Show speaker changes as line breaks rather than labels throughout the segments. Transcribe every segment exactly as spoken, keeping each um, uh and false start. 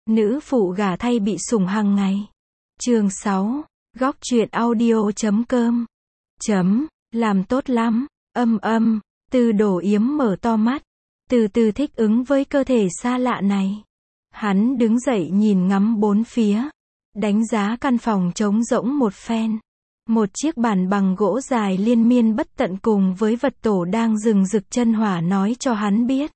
Nữ phụ gả thay bị sủng hàng ngày. Chương sáu. Góc truyện audio chấm com. Chấm. Làm tốt lắm. Âm âm. Từ Đổ Yếm mở to mắt. Từ từ thích ứng với cơ thể xa lạ này. Hắn đứng dậy nhìn ngắm bốn phía. Đánh giá căn phòng trống rỗng một phen. Một chiếc bàn bằng gỗ dài liên miên bất tận cùng với vật tổ đang rừng rực chân hỏa nói cho hắn biết.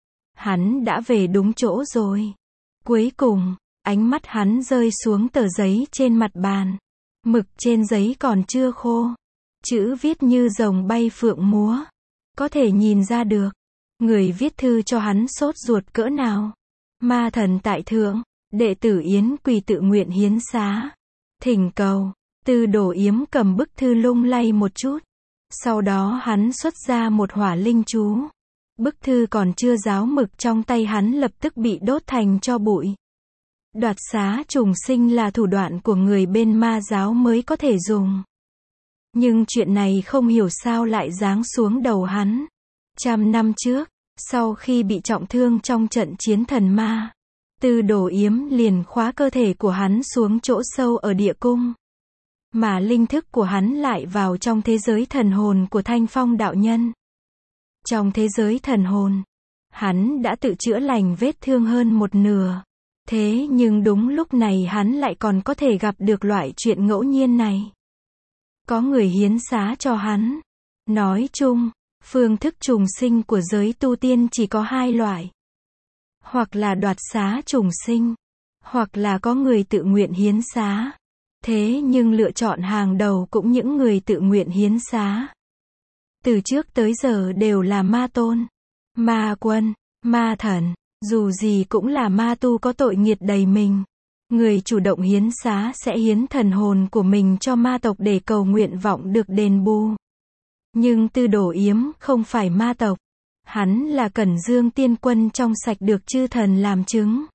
Hắn đã về đúng chỗ rồi. Cuối cùng, ánh mắt hắn rơi xuống tờ giấy trên mặt bàn. Mực trên giấy còn chưa khô. Chữ viết như rồng bay phượng múa. Có thể nhìn ra được. Người viết thư cho hắn sốt ruột cỡ nào. Ma thần tại thượng, đệ tử Yến Quỳ tự nguyện hiến xá. Thỉnh cầu. Từ Đổ Yếm cầm bức thư lung lay một chút. Sau đó hắn xuất ra một hỏa linh chú. Bức thư còn chưa ráo mực trong tay hắn lập tức bị đốt thành tro bụi. Đoạt xá trùng sinh là thủ đoạn của người bên ma giáo mới có thể dùng. Nhưng chuyện này không hiểu sao lại giáng xuống đầu hắn. Trăm năm trước, sau khi bị trọng thương trong trận chiến thần ma, Từ Đổ Yếm liền khóa cơ thể của hắn xuống chỗ sâu ở địa cung. Mà linh thức của hắn lại vào trong thế giới thần hồn của Thanh Phong đạo nhân. Trong thế giới thần hồn, hắn đã tự chữa lành vết thương hơn một nửa. Thế nhưng đúng lúc này hắn lại còn có thể gặp được loại chuyện ngẫu nhiên này. Có người hiến xá cho hắn. Nói chung, phương thức trùng sinh của giới tu tiên chỉ có hai loại. Hoặc là đoạt xá trùng sinh, hoặc là có người tự nguyện hiến xá. Thế nhưng lựa chọn hàng đầu cũng những người tự nguyện hiến xá. Từ trước tới giờ đều là ma tôn, ma quân, ma thần, dù gì cũng là ma tu có tội nghiệt đầy mình. Người chủ động hiến xá sẽ hiến thần hồn của mình cho ma tộc để cầu nguyện vọng được đền bù. Nhưng Từ Đổ Yếm không phải ma tộc. Hắn là Cẩn Dương tiên quân trong sạch được chư thần làm chứng.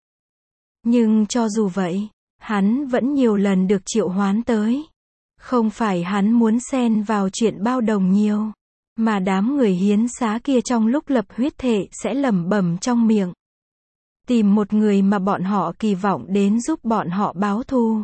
Nhưng cho dù vậy, hắn vẫn nhiều lần được triệu hoán tới. Không phải hắn muốn xen vào chuyện bao đồng nhiều, mà đám người hiến xá kia trong lúc lập huyết thệ sẽ lẩm bẩm trong miệng. Tìm một người mà bọn họ kỳ vọng đến giúp bọn họ báo thù.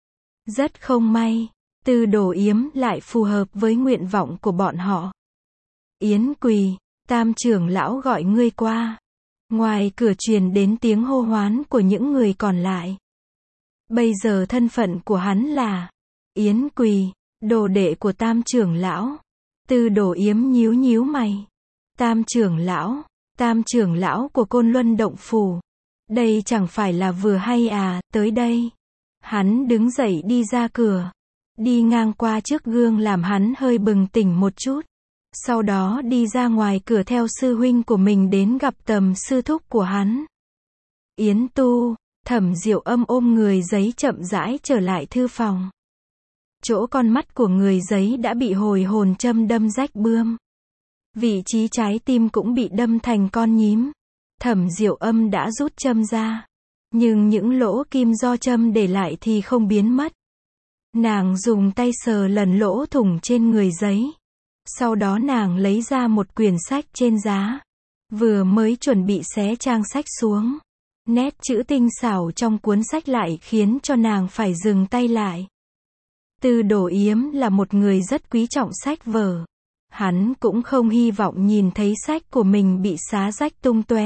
Rất không may, Từ Đổ Yếm lại phù hợp với nguyện vọng của bọn họ. Yến Quỳ, Tam trưởng lão gọi ngươi qua. Ngoài cửa truyền đến tiếng hô hoán của những người còn lại. Bây giờ thân phận của hắn là Yến Quỳ, đồ đệ của Tam trưởng lão. Từ Đổ Yếm nhíu nhíu mày. Tam trưởng lão, Tam trưởng lão của Côn Luân Động Phủ. Đây chẳng phải là vừa hay à, tới đây. Hắn đứng dậy đi ra cửa. Đi ngang qua trước gương làm hắn hơi bừng tỉnh một chút. Sau đó đi ra ngoài cửa theo sư huynh của mình đến gặp Tầm sư thúc của hắn. Yến Tu, Thẩm Diệu Âm ôm người giấy chậm rãi trở lại thư phòng. Chỗ con mắt của người giấy đã bị hồi hồn châm đâm rách bươm. Vị trí trái tim cũng bị đâm thành con nhím. Thẩm Diệu Âm đã rút châm ra. Nhưng những lỗ kim do châm để lại thì không biến mất. Nàng dùng tay sờ lần lỗ thủng trên người giấy. Sau đó nàng lấy ra một quyển sách trên giá. Vừa mới chuẩn bị xé trang sách xuống. Nét chữ tinh xảo trong cuốn sách lại khiến cho nàng phải dừng tay lại. Từ Đổ Yếm là một người rất quý trọng sách vở. Hắn cũng không hy vọng nhìn thấy sách của mình bị xá rách tung tóe.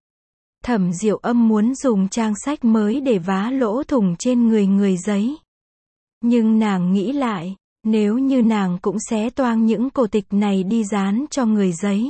Thẩm Diệu Âm muốn dùng trang sách mới để vá lỗ thủng trên người người giấy. Nhưng nàng nghĩ lại, nếu như nàng cũng xé toang những cổ tịch này đi dán cho người giấy.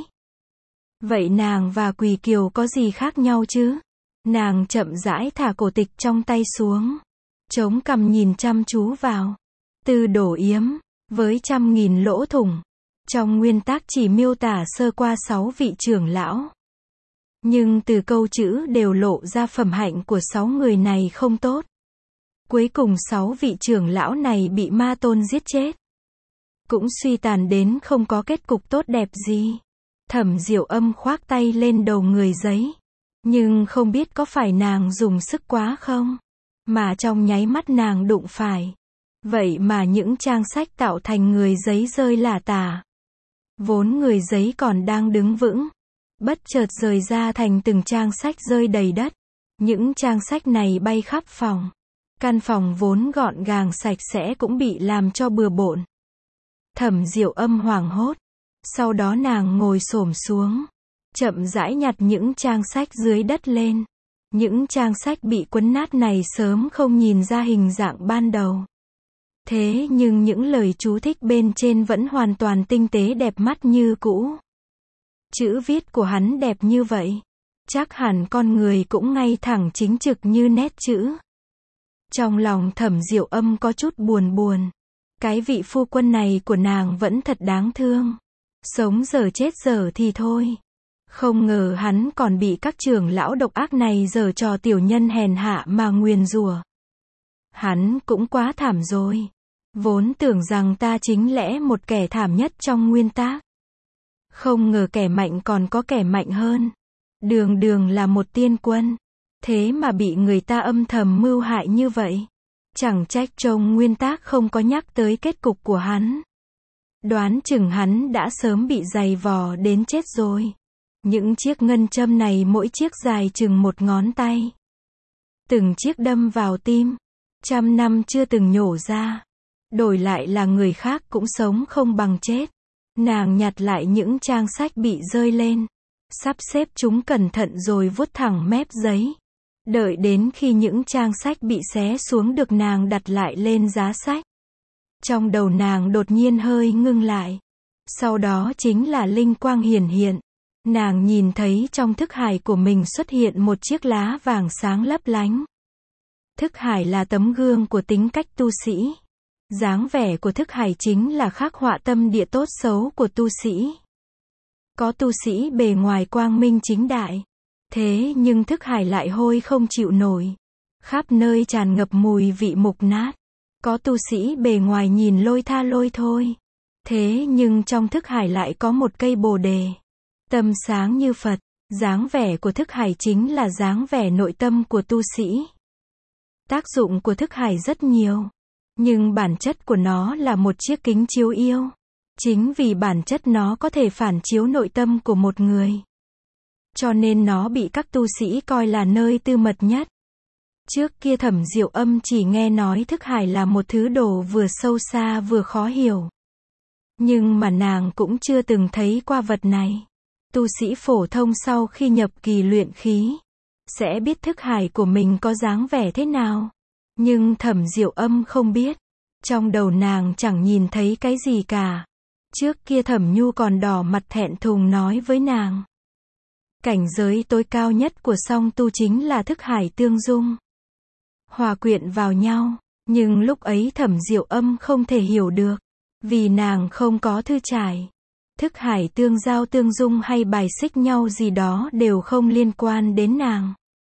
Vậy nàng và Quỳ Kiều có gì khác nhau chứ? Nàng chậm rãi thả cổ tịch trong tay xuống. Chống cằm nhìn chăm chú vào. Từ Đổ Yếm, với trăm nghìn lỗ thủng. Trong nguyên tác chỉ miêu tả sơ qua sáu vị trưởng lão. Nhưng từ câu chữ đều lộ ra phẩm hạnh của sáu người này không tốt. Cuối cùng sáu vị trưởng lão này bị ma tôn giết chết. Cũng suy tàn đến không có kết cục tốt đẹp gì. Thẩm Diệu Âm khoác tay lên đầu người giấy. Nhưng không biết có phải nàng dùng sức quá không? Mà trong nháy mắt nàng đụng phải. Vậy mà những trang sách tạo thành người giấy rơi lả tả. Vốn người giấy còn đang đứng vững. Bất chợt rời ra thành từng trang sách rơi đầy đất. Những trang sách này bay khắp phòng. Căn phòng vốn gọn gàng sạch sẽ cũng bị làm cho bừa bộn. Thẩm Diệu Âm hoảng hốt. Sau đó nàng ngồi xổm xuống, chậm rãi nhặt những trang sách dưới đất lên. Những trang sách bị quấn nát này sớm không nhìn ra hình dạng ban đầu. Thế nhưng những lời chú thích bên trên vẫn hoàn toàn tinh tế đẹp mắt như cũ. Chữ viết của hắn đẹp như vậy. Chắc hẳn con người cũng ngay thẳng chính trực như nét chữ. Trong lòng Thẩm Diệu Âm có chút buồn buồn. Cái vị phu quân này của nàng vẫn thật đáng thương. Sống giờ chết giờ thì thôi. Không ngờ hắn còn bị các trưởng lão độc ác này giở trò tiểu nhân hèn hạ mà nguyền rủa. Hắn cũng quá thảm rồi. Vốn tưởng rằng ta chính lẽ một kẻ thảm nhất trong nguyên tác. Không ngờ kẻ mạnh còn có kẻ mạnh hơn. Đường đường là một tiên quân. Thế mà bị người ta âm thầm mưu hại như vậy. Chẳng trách trong nguyên tác không có nhắc tới kết cục của hắn. Đoán chừng hắn đã sớm bị giày vò đến chết rồi. Những chiếc ngân châm này mỗi chiếc dài chừng một ngón tay. Từng chiếc đâm vào tim. Trăm năm chưa từng nhổ ra. Đổi lại là người khác cũng sống không bằng chết. Nàng nhặt lại những trang sách bị rơi lên. Sắp xếp chúng cẩn thận rồi vuốt thẳng mép giấy. Đợi đến khi những trang sách bị xé xuống được nàng đặt lại lên giá sách. Trong đầu nàng đột nhiên hơi ngưng lại. Sau đó chính là linh quang hiển hiện. Nàng nhìn thấy trong thức hải của mình xuất hiện một chiếc lá vàng sáng lấp lánh. Thức hải là tấm gương của tính cách tu sĩ. Dáng vẻ của thức hải chính là khắc họa tâm địa tốt xấu của tu sĩ. Có tu sĩ bề ngoài quang minh chính đại. Thế nhưng thức hải lại hôi không chịu nổi. Khắp nơi tràn ngập mùi vị mục nát. Có tu sĩ bề ngoài nhìn lôi tha lôi thôi. Thế nhưng trong thức hải lại có một cây bồ đề. Tâm sáng như Phật. Dáng vẻ của thức hải chính là dáng vẻ nội tâm của tu sĩ. Tác dụng của thức hải rất nhiều. Nhưng bản chất của nó là một chiếc kính chiếu yêu. Chính vì bản chất nó có thể phản chiếu nội tâm của một người. Cho nên nó bị các tu sĩ coi là nơi tư mật nhất. Trước kia Thẩm Diệu Âm chỉ nghe nói thức hải là một thứ đồ vừa sâu xa vừa khó hiểu. Nhưng mà nàng cũng chưa từng thấy qua vật này. Tu sĩ phổ thông sau khi nhập kỳ luyện khí, sẽ biết thức hải của mình có dáng vẻ thế nào. Nhưng Thẩm Diệu Âm không biết. Trong đầu nàng chẳng nhìn thấy cái gì cả. Trước kia Thẩm Nhu còn đỏ mặt thẹn thùng nói với nàng. Cảnh giới tối cao nhất của song tu chính là thức hải tương dung. Hòa quyện vào nhau. Nhưng lúc ấy Thẩm Diệu Âm không thể hiểu được. Vì nàng không có thư trải. Thức hải tương giao tương dung hay bài xích nhau gì đó đều không liên quan đến nàng.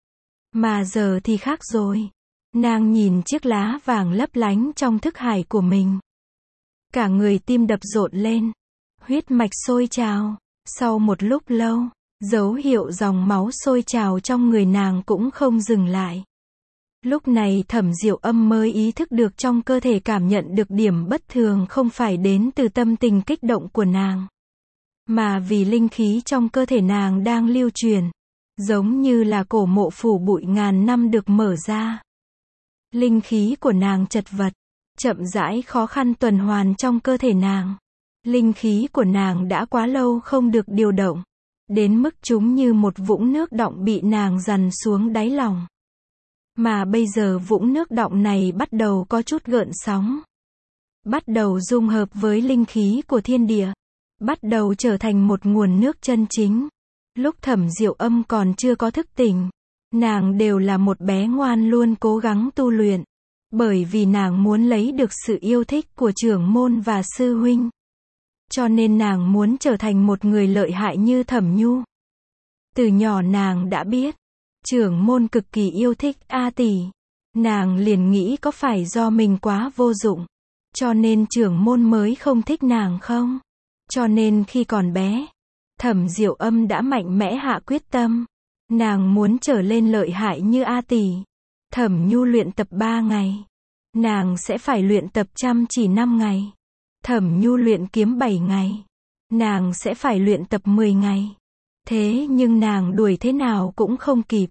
Mà giờ thì khác rồi. Nàng nhìn chiếc lá vàng lấp lánh trong thức hải của mình. Cả người tim đập rộn lên. Huyết mạch sôi trào. Sau một lúc lâu, dấu hiệu dòng máu sôi trào trong người nàng cũng không dừng lại. Lúc này Thẩm Diệu Âm mới ý thức được trong cơ thể cảm nhận được điểm bất thường không phải đến từ tâm tình kích động của nàng. Mà vì linh khí trong cơ thể nàng đang lưu truyền. Giống như là cổ mộ phủ bụi ngàn năm được mở ra. Linh khí của nàng chật vật. Chậm rãi khó khăn tuần hoàn trong cơ thể nàng. Linh khí của nàng đã quá lâu không được điều động. Đến mức chúng như một vũng nước đọng bị nàng dằn xuống đáy lòng. Mà bây giờ vũng nước đọng này bắt đầu có chút gợn sóng. Bắt đầu dung hợp với linh khí của thiên địa. Bắt đầu trở thành một nguồn nước chân chính. Lúc Thẩm Diệu Âm còn chưa có thức tỉnh. Nàng đều là một bé ngoan luôn cố gắng tu luyện. Bởi vì nàng muốn lấy được sự yêu thích của trưởng môn và sư huynh. Cho nên nàng muốn trở thành một người lợi hại như Thẩm Nhu. Từ nhỏ nàng đã biết. Trưởng môn cực kỳ yêu thích A Tỷ. Nàng liền nghĩ có phải do mình quá vô dụng. Cho nên trưởng môn mới không thích nàng không? Cho nên khi còn bé, Thẩm Diệu Âm đã mạnh mẽ hạ quyết tâm. Nàng muốn trở lên lợi hại như A Tỷ. Thẩm Nhu luyện tập ba ngày. Nàng sẽ phải luyện tập chăm chỉ năm ngày. Thẩm Nhu luyện kiếm bảy ngày. Nàng sẽ phải luyện tập mười ngày. Thế nhưng nàng đuổi thế nào cũng không kịp.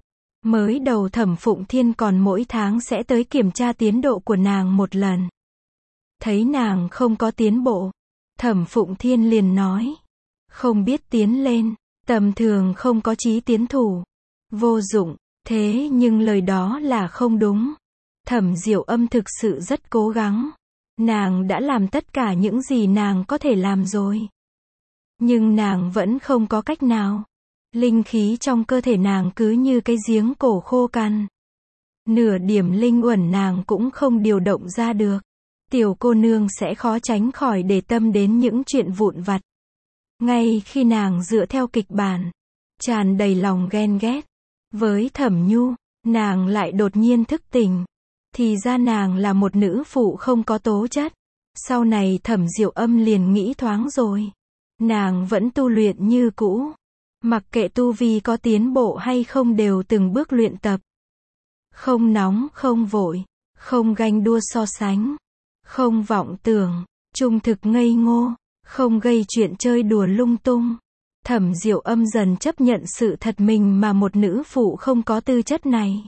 Mới đầu Thẩm Phụng Thiên còn mỗi tháng sẽ tới kiểm tra tiến độ của nàng một lần. Thấy nàng không có tiến bộ, Thẩm Phụng Thiên liền nói. Không biết tiến lên, tầm thường không có chí tiến thủ. Vô dụng, thế nhưng lời đó là không đúng. Thẩm Diệu Âm thực sự rất cố gắng. Nàng đã làm tất cả những gì nàng có thể làm rồi. Nhưng nàng vẫn không có cách nào. Linh khí trong cơ thể nàng cứ như cái giếng cổ khô cằn. Nửa điểm linh uẩn nàng cũng không điều động ra được. Tiểu cô nương sẽ khó tránh khỏi để tâm đến những chuyện vụn vặt. Ngay khi nàng dựa theo kịch bản, tràn đầy lòng ghen ghét với Thẩm Nhu, nàng lại đột nhiên thức tỉnh. Thì ra nàng là một nữ phụ không có tố chất. Sau này Thẩm Diệu Âm liền nghĩ thoáng rồi. Nàng vẫn tu luyện như cũ. Mặc kệ tu vi có tiến bộ hay không đều từng bước luyện tập. Không nóng không vội, không ganh đua so sánh, không vọng tưởng, trung thực ngây ngô, không gây chuyện chơi đùa lung tung. Thẩm Diệu Âm dần chấp nhận sự thật mình mà một nữ phụ không có tư chất này.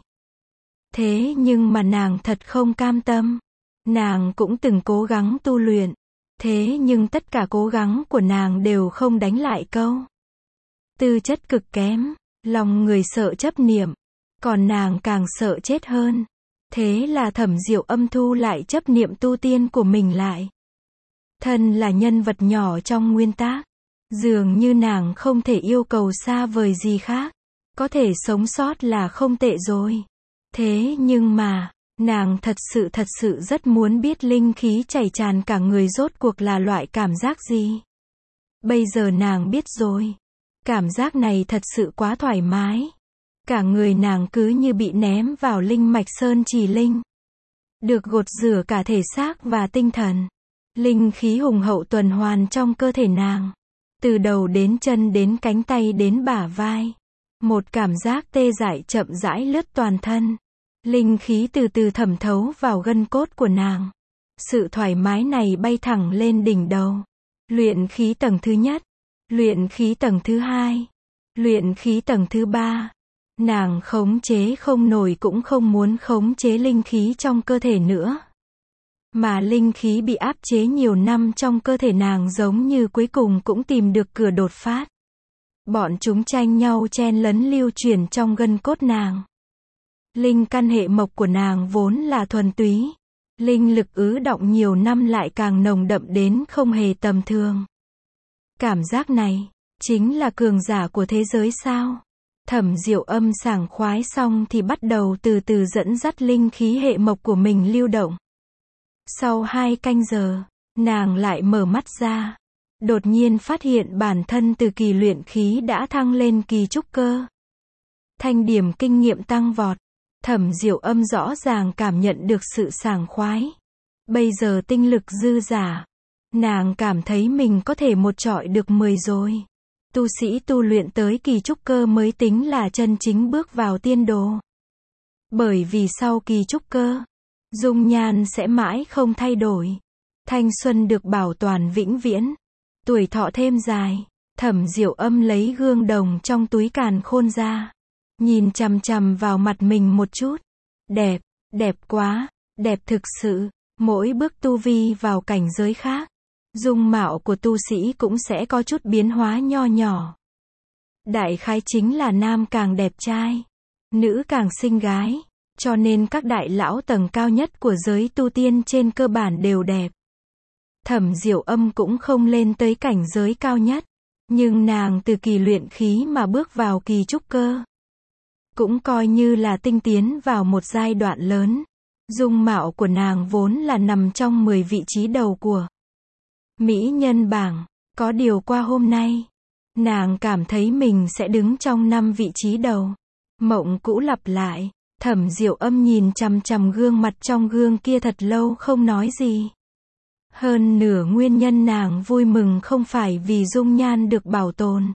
Thế nhưng mà nàng thật không cam tâm. Nàng cũng từng cố gắng tu luyện. Thế nhưng tất cả cố gắng của nàng đều không đánh lại câu. Tư chất cực kém, lòng người sợ chấp niệm. Còn nàng càng sợ chết hơn. Thế là Thẩm Diệu Âm thu lại chấp niệm tu tiên của mình lại. Thân là nhân vật nhỏ trong nguyên tác. Dường như nàng không thể yêu cầu xa vời gì khác. Có thể sống sót là không tệ rồi. Thế nhưng mà, nàng thật sự thật sự rất muốn biết linh khí chảy tràn cả người rốt cuộc là loại cảm giác gì. Bây giờ nàng biết rồi. Cảm giác này thật sự quá thoải mái. Cả người nàng cứ như bị ném vào linh mạch sơn trì linh. Được gột rửa cả thể xác và tinh thần. Linh khí hùng hậu tuần hoàn trong cơ thể nàng. Từ đầu đến chân đến cánh tay đến bả vai. Một cảm giác tê dại chậm rãi lướt toàn thân. Linh khí từ từ thẩm thấu vào gân cốt của nàng. Sự thoải mái này bay thẳng lên đỉnh đầu. Luyện khí tầng thứ nhất. Luyện khí tầng thứ hai. Luyện khí tầng thứ ba. Nàng khống chế không nổi cũng không muốn khống chế linh khí trong cơ thể nữa. Mà linh khí bị áp chế nhiều năm trong cơ thể nàng giống như cuối cùng cũng tìm được cửa đột phát. Bọn chúng tranh nhau chen lấn lưu chuyển trong gân cốt nàng. Linh căn hệ mộc của nàng vốn là thuần túy. Linh lực ứ đọng nhiều năm lại càng nồng đậm đến không hề tầm thường. Cảm giác này, chính là cường giả của thế giới sao? Thẩm Diệu Âm sảng khoái xong thì bắt đầu từ từ dẫn dắt linh khí hệ mộc của mình lưu động. Sau hai canh giờ, nàng lại mở mắt ra. Đột nhiên phát hiện bản thân từ kỳ luyện khí đã thăng lên kỳ trúc cơ. Thanh điểm kinh nghiệm tăng vọt. Thẩm Diệu Âm rõ ràng cảm nhận được sự sảng khoái. Bây giờ tinh lực dư dả. Nàng cảm thấy mình có thể một trọi được mười rồi. Tu sĩ tu luyện tới kỳ trúc cơ mới tính là chân chính bước vào tiên đồ. Bởi vì sau kỳ trúc cơ, dung nhan sẽ mãi không thay đổi. Thanh xuân được bảo toàn vĩnh viễn. Tuổi thọ thêm dài. Thẩm Diệu Âm lấy gương đồng trong túi càn khôn ra. Nhìn chằm chằm vào mặt mình một chút. Đẹp, đẹp quá, đẹp thực sự. Mỗi bước tu vi vào cảnh giới khác. Dung mạo của tu sĩ cũng sẽ có chút biến hóa nho nhỏ. Đại khái chính là nam càng đẹp trai, nữ càng xinh gái. Cho nên các đại lão tầng cao nhất của giới tu tiên trên cơ bản đều đẹp. Thẩm Diệu Âm cũng không lên tới cảnh giới cao nhất. Nhưng nàng từ kỳ luyện khí mà bước vào kỳ trúc cơ. Cũng coi như là tinh tiến vào một giai đoạn lớn. Dung mạo của nàng vốn là nằm trong mười vị trí đầu của mỹ nhân bảng. Có điều qua hôm nay, nàng cảm thấy mình sẽ đứng trong năm vị trí đầu. Mộng cũ lặp lại. Thẩm Diệu Âm nhìn chằm chằm gương mặt trong gương kia thật lâu không nói gì. Hơn nửa nguyên nhân nàng vui mừng không phải vì dung nhan được bảo tồn,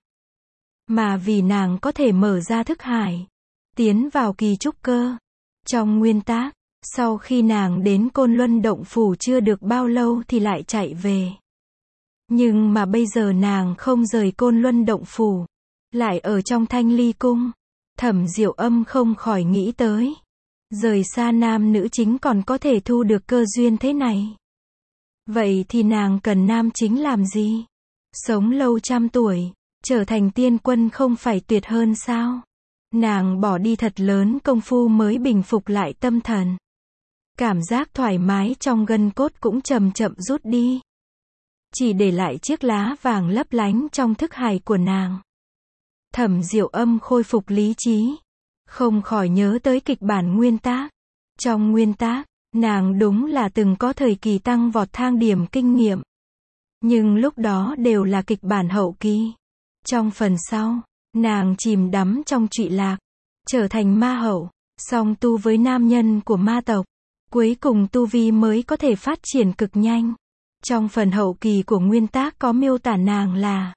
mà vì nàng có thể mở ra thức hải, tiến vào kỳ trúc cơ. Trong nguyên tác, sau khi nàng đến Côn Luân Động Phủ chưa được bao lâu thì lại chạy về. Nhưng mà bây giờ nàng không rời Côn Luân Động Phủ, lại ở trong Thanh Ly Cung. Thẩm Diệu Âm không khỏi nghĩ tới. Rời xa nam nữ chính còn có thể thu được cơ duyên thế này. Vậy thì nàng cần nam chính làm gì? Sống lâu trăm tuổi, trở thành tiên quân không phải tuyệt hơn sao? Nàng bỏ đi thật lớn công phu mới bình phục lại tâm thần. Cảm giác thoải mái trong gân cốt cũng chậm chậm rút đi. Chỉ để lại chiếc lá vàng lấp lánh trong thức hải của nàng. Thẩm Diệu Âm khôi phục lý trí. Không khỏi nhớ tới kịch bản nguyên tác. Trong nguyên tác, nàng đúng là từng có thời kỳ tăng vọt thang điểm kinh nghiệm. Nhưng lúc đó đều là kịch bản hậu kỳ. Trong phần sau, nàng chìm đắm trong trụy lạc, trở thành ma hậu, song tu với nam nhân của ma tộc. Cuối cùng tu vi mới có thể phát triển cực nhanh. Trong phần hậu kỳ của nguyên tác có miêu tả nàng là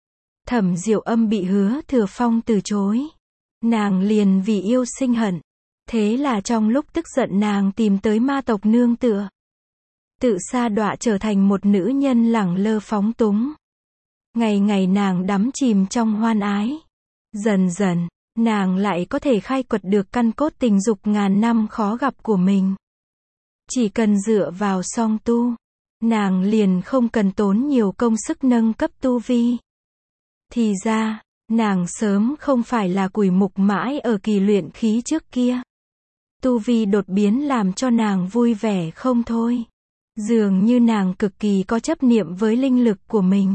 Thẩm Diệu Âm bị Hứa Thừa Phong từ chối. Nàng liền vì yêu sinh hận. Thế là trong lúc tức giận nàng tìm tới ma tộc nương tựa. Tự sa đọa trở thành một nữ nhân lẳng lơ phóng túng. Ngày ngày nàng đắm chìm trong hoan ái. Dần dần, nàng lại có thể khai quật được căn cốt tình dục ngàn năm khó gặp của mình. Chỉ cần dựa vào song tu, nàng liền không cần tốn nhiều công sức nâng cấp tu vi. Thì ra, nàng sớm không phải là củi mục mãi ở kỳ luyện khí trước kia. Tu vi đột biến làm cho nàng vui vẻ không thôi. Dường như nàng cực kỳ có chấp niệm với linh lực của mình.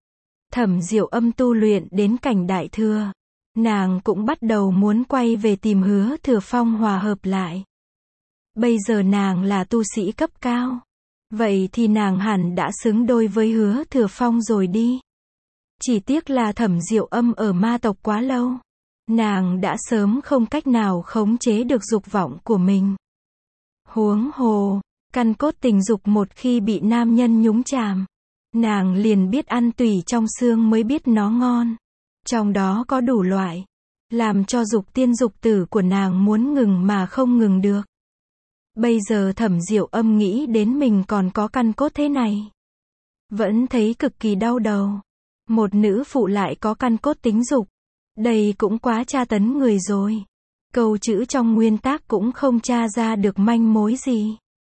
Thẩm Diệu Âm tu luyện đến cảnh đại thừa. Nàng cũng bắt đầu muốn quay về tìm Hứa Thừa Phong hòa hợp lại. Bây giờ nàng là tu sĩ cấp cao. Vậy thì nàng hẳn đã xứng đôi với Hứa Thừa Phong rồi đi. Chỉ tiếc là Thẩm Diệu Âm ở ma tộc quá lâu. Nàng đã sớm không cách nào khống chế được dục vọng của mình. Huống hồ, căn cốt tình dục một khi bị nam nhân nhúng chàm, nàng liền biết ăn tủy trong xương mới biết nó ngon. Trong đó có đủ loại, làm cho dục tiên dục tử của nàng muốn ngừng mà không ngừng được. Bây giờ Thẩm Diệu Âm nghĩ đến mình còn có căn cốt thế này. Vẫn thấy cực kỳ đau đầu. Một nữ phụ lại có căn cốt tính dục. Đây cũng quá tra tấn người rồi. Câu chữ trong nguyên tác cũng không tra ra được manh mối gì.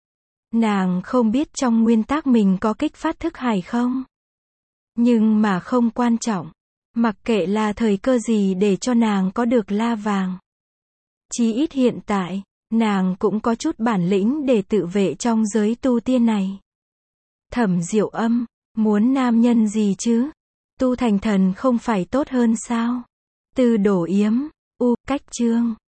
Nàng không biết trong nguyên tác mình có kích phát thức hải không. Nhưng mà không quan trọng. Mặc kệ là thời cơ gì để cho nàng có được la vàng. Chí ít hiện tại, nàng cũng có chút bản lĩnh để tự vệ trong giới tu tiên này. Thẩm Diệu Âm, muốn nam nhân gì chứ? Tu thành thần không phải tốt hơn sao? Từ Đổ Yếm, U, Cách Chương.